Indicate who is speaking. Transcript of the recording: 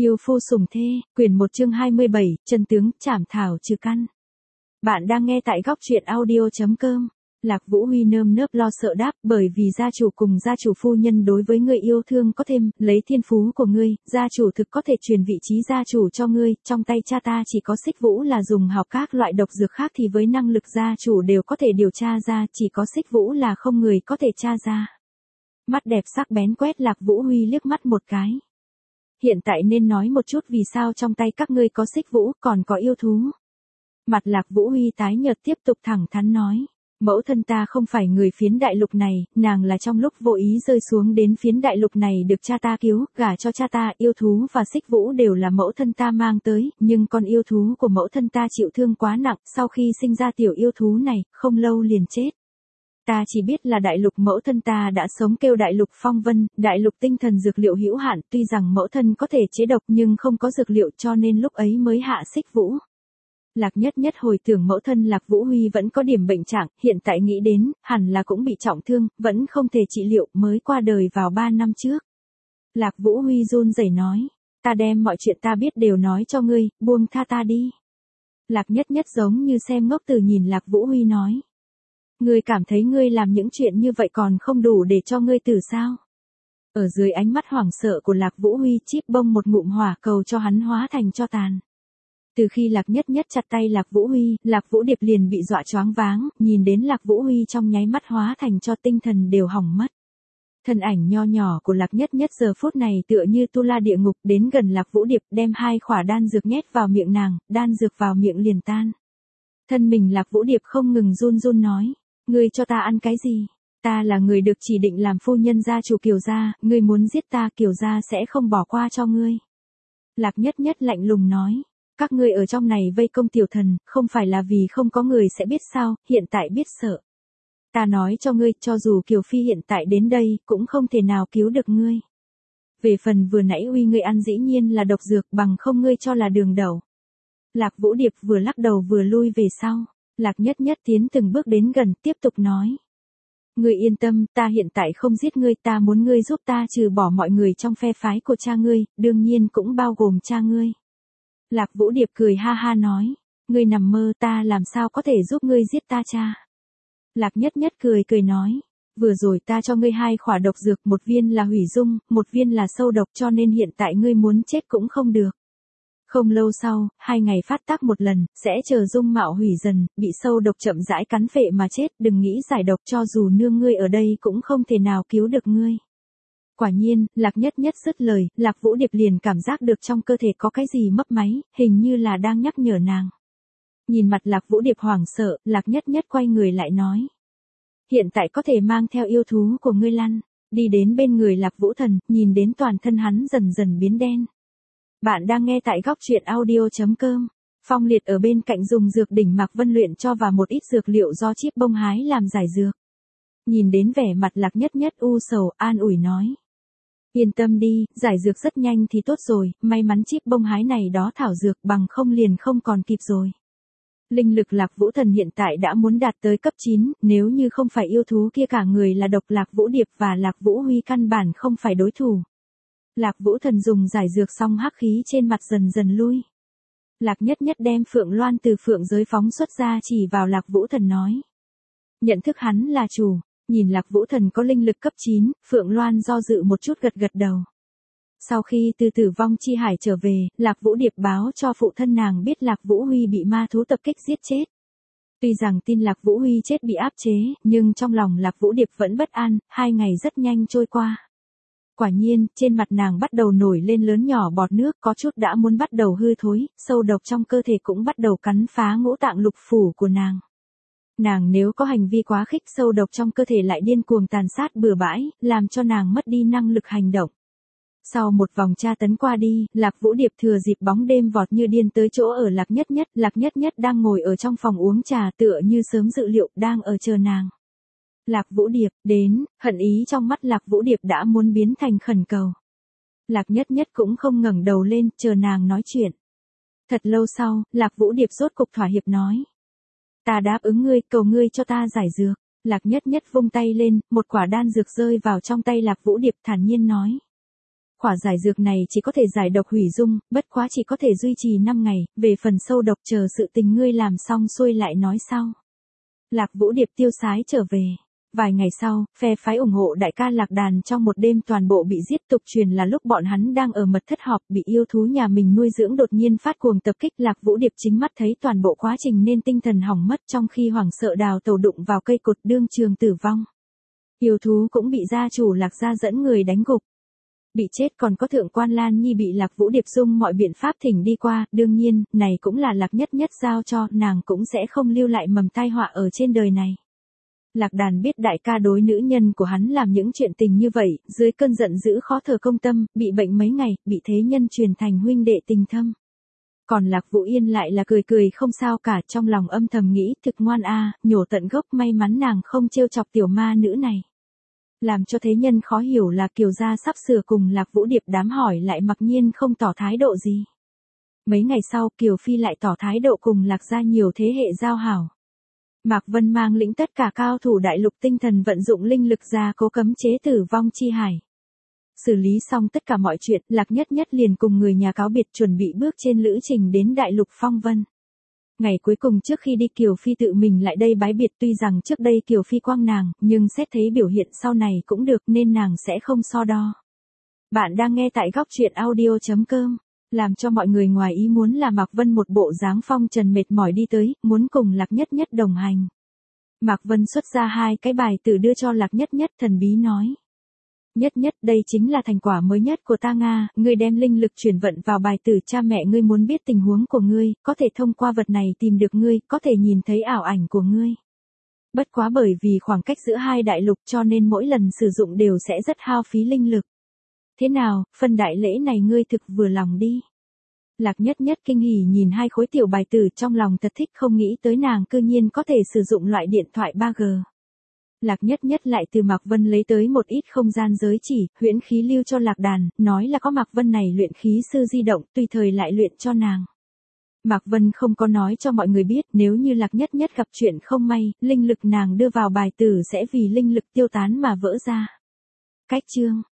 Speaker 1: Yêu phu sủng thê, quyển 1 chương 27, chân tướng, trảm thảo trừ căn. Bạn đang nghe tại góc truyện audio.com. Lạc Vũ Huy nơm nớp lo sợ đáp, bởi vì gia chủ cùng gia chủ phu nhân đối với ngươi yêu thương có thêm, lấy thiên phú của ngươi, gia chủ thực có thể truyền vị trí gia chủ cho ngươi, trong tay cha ta chỉ có Xích Vũ là dùng học các loại độc dược khác thì với năng lực gia chủ đều có thể điều tra ra, chỉ có Xích Vũ là không người có thể tra ra. Mắt đẹp sắc bén quét Lạc Vũ Huy liếc mắt một cái. Hiện tại nên nói một chút vì sao trong tay các ngươi có Xích Vũ, còn có yêu thú. Mặt Lạc Vũ Huy tái nhợt tiếp tục thẳng thắn nói. Mẫu thân ta không phải người phiến đại lục này, nàng là trong lúc vô ý rơi xuống đến phiến đại lục này được cha ta cứu, gả cho cha ta, yêu thú và Xích Vũ đều là mẫu thân ta mang tới, nhưng con yêu thú của mẫu thân ta chịu thương quá nặng, sau khi sinh ra tiểu yêu thú này, không lâu liền chết. Ta chỉ biết là đại lục mẫu thân ta đã sống kêu đại lục phong vân, đại lục tinh thần dược liệu hữu hạn, tuy rằng mẫu thân có thể chế độc nhưng không có dược liệu cho nên lúc ấy mới hạ Xích Vũ. Lạc Nhất Nhất hồi tưởng mẫu thân Lạc Vũ Huy vẫn có điểm bệnh trạng, hiện tại nghĩ đến, hẳn là cũng bị trọng thương, vẫn không thể trị liệu, mới qua đời vào 3 năm trước. Lạc Vũ Huy run rẩy nói, ta đem mọi chuyện ta biết đều nói cho ngươi, buông tha ta đi. Lạc Nhất Nhất giống như xem ngốc từ nhìn Lạc Vũ Huy nói. Ngươi cảm thấy ngươi làm những chuyện như vậy còn không đủ để cho ngươi tử sao? Ở dưới ánh mắt hoảng sợ của Lạc Vũ Huy chíp bông một ngụm hỏa cầu cho hắn hóa thành tro tàn. Từ khi Lạc Nhất Nhất chặt tay Lạc Vũ Huy, Lạc Vũ Điệp liền bị dọa choáng váng, nhìn đến Lạc Vũ Huy trong nháy mắt hóa thành cho tinh thần đều hỏng mất. Thân ảnh nho nhỏ của Lạc Nhất Nhất giờ phút này tựa như tu la địa ngục đến gần Lạc Vũ Điệp đem 2 khỏa đan dược nhét vào miệng nàng, đan dược vào miệng liền tan. Thân mình Lạc Vũ Điệp không ngừng run run nói, ngươi cho ta ăn cái gì? Ta là người được chỉ định làm phu nhân gia chủ Kiều gia, ngươi muốn giết ta Kiều gia sẽ không bỏ qua cho ngươi. Lạc Nhất Nhất lạnh lùng nói. Các ngươi ở trong này vây công tiểu thần, không phải là vì không có người sẽ biết sao, hiện tại biết sợ. Ta nói cho ngươi, cho dù Kiều Phi hiện tại đến đây, cũng không thể nào cứu được ngươi. Về phần vừa nãy Huy ngươi ăn dĩ nhiên là độc dược, bằng không ngươi cho là đường đầu. Lạc Vũ Điệp vừa lắc đầu vừa lui về sau, Lạc Nhất Nhất tiến từng bước đến gần, tiếp tục nói. Ngươi yên tâm, ta hiện tại không giết ngươi, ta muốn ngươi giúp ta trừ bỏ mọi người trong phe phái của cha ngươi, đương nhiên cũng bao gồm cha ngươi. Lạc Vũ Điệp cười ha ha nói, ngươi nằm mơ, ta làm sao có thể giúp ngươi giết ta cha. Lạc Nhất Nhất cười cười nói, vừa rồi ta cho ngươi 2 khỏa độc dược, một viên là hủy dung, một viên là sâu độc cho nên hiện tại ngươi muốn chết cũng không được. Không lâu sau, 2 ngày phát tác một lần, sẽ chờ dung mạo hủy dần, bị sâu độc chậm rãi cắn phệ mà chết, đừng nghĩ giải độc cho dù nương ngươi ở đây cũng không thể nào cứu được ngươi. Quả nhiên, Lạc Nhất Nhất dứt lời, Lạc Vũ Điệp liền cảm giác được trong cơ thể có cái gì mấp máy, hình như là đang nhắc nhở nàng. Nhìn mặt Lạc Vũ Điệp hoảng sợ, Lạc Nhất Nhất quay người lại nói. Hiện tại có thể mang theo yêu thú của ngươi lăn, đi đến bên người Lạc Vũ Thần, nhìn đến toàn thân hắn dần dần biến đen. Bạn đang nghe tại góc truyện audio.com. Phong Liệt ở bên cạnh dùng dược đỉnh Mạc Vân luyện cho và một ít dược liệu do Chíp Bông hái làm giải dược. Nhìn đến vẻ mặt Lạc Nhất Nhất u sầu, an ủi nói. Yên tâm đi, giải dược rất nhanh thì tốt rồi, may mắn Chíp Bông hái này đó thảo dược bằng không liền không còn kịp rồi. Linh lực Lạc Vũ Thần hiện tại đã muốn đạt tới cấp 9, nếu như không phải yêu thú kia cả người là độc, Lạc Vũ Điệp và Lạc Vũ Huy căn bản không phải đối thủ. Lạc Vũ Thần dùng giải dược xong hắc khí trên mặt dần dần lui. Lạc Nhất Nhất đem Phượng Loan từ phượng giới phóng xuất ra chỉ vào Lạc Vũ Thần nói. Nhận thức hắn là chủ. Nhìn Lạc Vũ Thần có linh lực cấp 9, Phượng Loan do dự một chút gật gật đầu. Sau khi từ Tử Vong Chi Hải trở về, Lạc Vũ Điệp báo cho phụ thân nàng biết Lạc Vũ Huy bị ma thú tập kích giết chết. Tuy rằng tin Lạc Vũ Huy chết bị áp chế, nhưng trong lòng Lạc Vũ Điệp vẫn bất an, 2 ngày rất nhanh trôi qua. Quả nhiên, trên mặt nàng bắt đầu nổi lên lớn nhỏ bọt nước, có chút đã muốn bắt đầu hư thối, sâu độc trong cơ thể cũng bắt đầu cắn phá ngũ tạng lục phủ của nàng. Nàng nếu có hành vi quá khích, sâu độc trong cơ thể lại điên cuồng tàn sát bừa bãi, làm cho nàng mất đi năng lực hành động. Sau một vòng tra tấn qua đi, Lạc Vũ Điệp thừa dịp bóng đêm vọt như điên tới chỗ ở Lạc Nhất Nhất. Lạc Nhất Nhất đang ngồi ở trong phòng uống trà tựa như sớm dự liệu, đang ở chờ nàng. Lạc Vũ Điệp, đến, hận ý trong mắt Lạc Vũ Điệp đã muốn biến thành khẩn cầu. Lạc Nhất Nhất cũng không ngẩng đầu lên, chờ nàng nói chuyện. Thật lâu sau, Lạc Vũ Điệp rốt cục thỏa hiệp nói. Ta đáp ứng ngươi, cầu ngươi cho ta giải dược. Lạc Nhất Nhất vung tay lên, một quả đan dược rơi vào trong tay Lạc Vũ Điệp thản nhiên nói. Quả giải dược này chỉ có thể giải độc hủy dung, bất quá chỉ có thể duy trì 5 ngày, về phần sâu độc chờ sự tình ngươi làm xong xuôi lại nói sau. Lạc Vũ Điệp tiêu sái trở về. Vài ngày sau, phe phái ủng hộ đại ca Lạc Đàn trong một đêm toàn bộ bị giết, tục truyền là lúc bọn hắn đang ở mật thất họp bị yêu thú nhà mình nuôi dưỡng đột nhiên phát cuồng tập kích. Lạc Vũ Điệp chính mắt thấy toàn bộ quá trình nên tinh thần hỏng mất, trong khi hoảng sợ đào tẩu đụng vào cây cột đương trường tử vong. Yêu thú cũng bị gia chủ Lạc gia dẫn người đánh gục. Bị chết còn có thượng quan Lan Nhi bị Lạc Vũ Điệp dùng mọi biện pháp thỉnh đi qua, đương nhiên, này cũng là Lạc Nhất Nhất giao cho, nàng cũng sẽ không lưu lại mầm tai họa ở trên đời này. Lạc Đàn biết đại ca đối nữ nhân của hắn làm những chuyện tình như vậy, dưới cơn giận dữ khó thở công tâm, bị bệnh mấy ngày, bị thế nhân truyền thành huynh đệ tình thâm. Còn Lạc Vũ Yên lại là cười cười không sao cả, trong lòng âm thầm nghĩ thực ngoan a, nhổ tận gốc, may mắn nàng không trêu chọc tiểu ma nữ này. Làm cho thế nhân khó hiểu là Kiều gia sắp sửa cùng Lạc Vũ Điệp đám hỏi lại mặc nhiên không tỏ thái độ gì. Mấy ngày sau Kiều Phi lại tỏ thái độ cùng Lạc gia nhiều thế hệ giao hảo. Mạc Vân mang lĩnh tất cả cao thủ đại lục tinh thần vận dụng linh lực ra cố cấm chế tử vong chi hải. Xử lý xong tất cả mọi chuyện, Lạc Nhất Nhất liền cùng người nhà cáo biệt chuẩn bị bước trên lữ trình đến đại lục phong vân. Ngày cuối cùng trước khi đi Kiều Phi tự mình lại đây bái biệt, tuy rằng trước đây Kiều Phi quang nàng, nhưng xét thấy biểu hiện sau này cũng được nên nàng sẽ không so đo. Bạn đang nghe tại góc truyện audio.com. Làm cho mọi người ngoài ý muốn là Mạc Vân một bộ dáng phong trần mệt mỏi đi tới, muốn cùng Lạc Nhất Nhất đồng hành. Mạc Vân xuất ra 2 cái bài tử đưa cho Lạc Nhất Nhất, thần bí nói. Nhất Nhất, đây chính là thành quả mới nhất của ta Nga, ngươi đem linh lực chuyển vận vào bài tử, cha mẹ ngươi muốn biết tình huống của ngươi, có thể thông qua vật này tìm được ngươi, có thể nhìn thấy ảo ảnh của ngươi. Bất quá bởi vì khoảng cách giữa 2 đại lục cho nên mỗi lần sử dụng đều sẽ rất hao phí linh lực. Thế nào, phần đại lễ này ngươi thực vừa lòng đi. Lạc Nhất Nhất kinh hỉ nhìn 2 khối tiểu bài tử, trong lòng thật thích, không nghĩ tới nàng cư nhiên có thể sử dụng loại điện thoại 3G. Lạc Nhất Nhất lại từ Mạc Vân lấy tới một ít không gian giới chỉ, huyễn khí lưu cho Lạc Đàn, nói là có Mạc Vân này luyện khí sư di động, tùy thời lại luyện cho nàng. Mạc Vân không có nói cho mọi người biết, nếu như Lạc Nhất Nhất gặp chuyện không may, linh lực nàng đưa vào bài tử sẽ vì linh lực tiêu tán mà vỡ ra. Cách chương